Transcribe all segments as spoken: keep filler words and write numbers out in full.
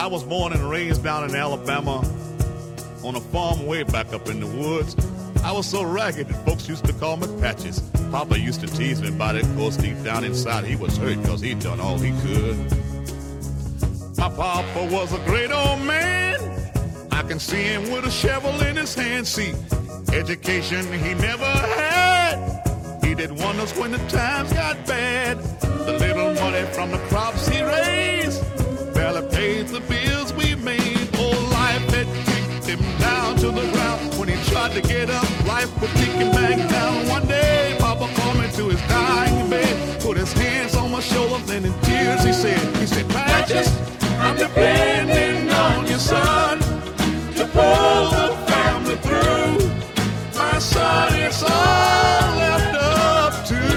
I was born and raised down in Alabama on a farm way back up in the woods. I was so ragged that folks used to call me Patches. Papa used to tease me about it, of course deep down inside he was hurt because he'd done all he could. My papa was a great old man. I can see him with a shovel in his hand. See, education he never had. He did wonders when the times got bad. The little money from the crops he raised barely paid the bills we made. Oh, life had kicked him down to the ground. When he tried to get up, life would kick him back down. One day, Papa called me to his dying bed, put his hands on my shoulder, then in tears he said, he said, Patches, I'm depending on you, son, to pull the family through. My son, it's all left up to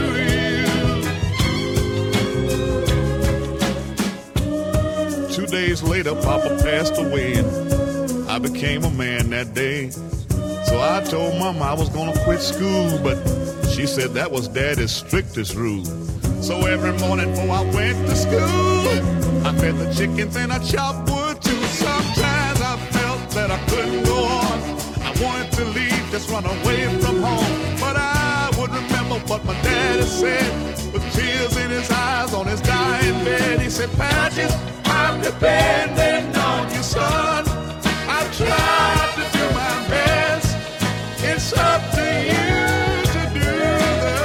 you. Two days later, Papa passed away, and I became a man that day. So I told Mama I was gonna quit school, but she said that was Daddy's strictest rule. So every morning before I went to school, I fed the chickens and I chopped wood too. Sometimes I felt that I couldn't go on. I wanted to leave, just run away from home. But I would remember what my daddy said, with tears in his eyes on his dying bed. He said, Patches, I'm depending on you, son. I've tried to do my best. It's up to you to do the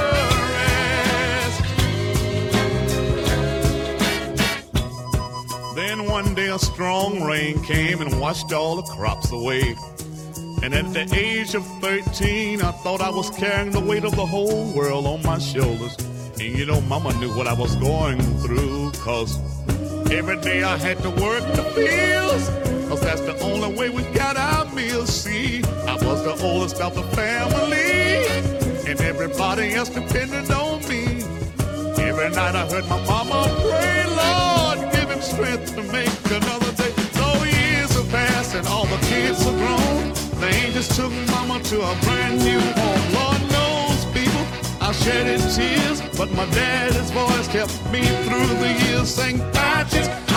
rest. Then one day a strong rain came and washed all the crops away. And at the age of thirteen, I thought I was carrying the weight of the whole world on my shoulders. And you know, Mama knew what I was going through, cause every day I had to work the fields, cause that's the only way we got our meals. See, I was the oldest of the family, and everybody else depended on me. Every night I heard my mama pray, Lord, give him strength to make another day. So years have passed and all the kids are grown. The angels took Mama to a brand new home. Lord knows, people, I shed in tears, but my daddy's voice kept me through the years, saying, Patches,